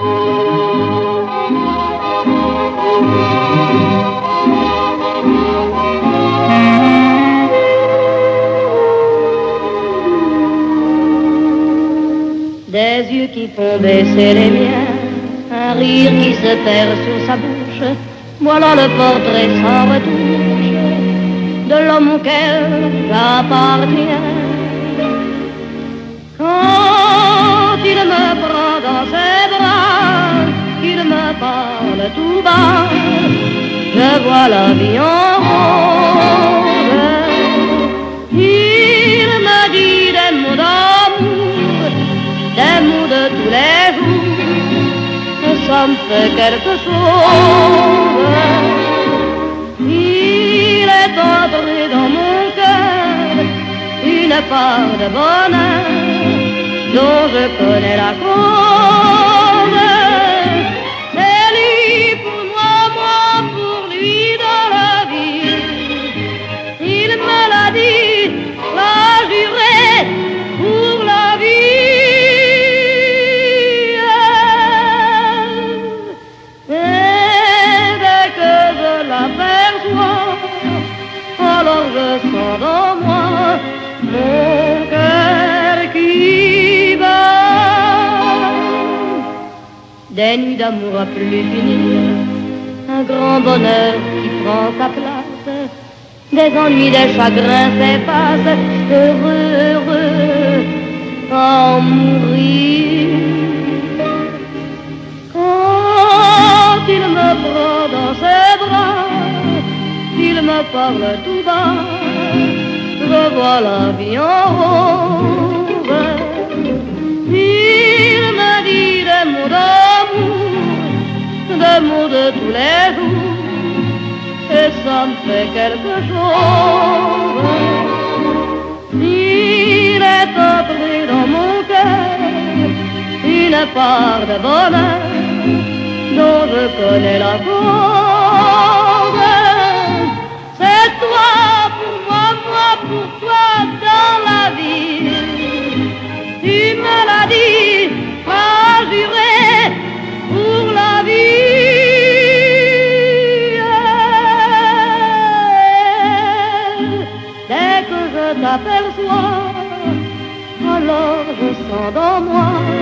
Des yeux qui font baisser les miens, un rire qui se perd sur sa bouche, voilà le portrait sans retouche de l'homme auquel j'appartiens. Quand il me prend dans ses bras, qu'il me parle tout bas, je vois la vie en rose. Il me dit des mots d'amour, des mots de tous les jours, ça me fait quelque chose. Il est entré dans mon cœur une part de bonheur dont je connais la cause. C'est lui pour moi, moi pour lui dans la vie. Il me l'a dit, l'a juré pour la vie. Et dès que je l'aperçois, alors je sens dans moi mon cœur qui bat. Des nuits d'amour à plus finir, un grand bonheur qui prend sa place, des ennuis, des chagrins s'effacent, heureux, heureux, à en mourir. Quand il me prend dans ses bras, qu'il me parle tout bas, je vois la vie en rose. Il me dit des mots d'amour, des mots de tous les jours, et ça me fait quelque chose. Il est entré dans mon cœur une part de bonheur dont je connais la cause. C'est toi pour moi, moi pour toi dans la vie. Tu me l'as dit, m'as juré pour la vie. Dès que je t'aperçois, alors je sens dans moi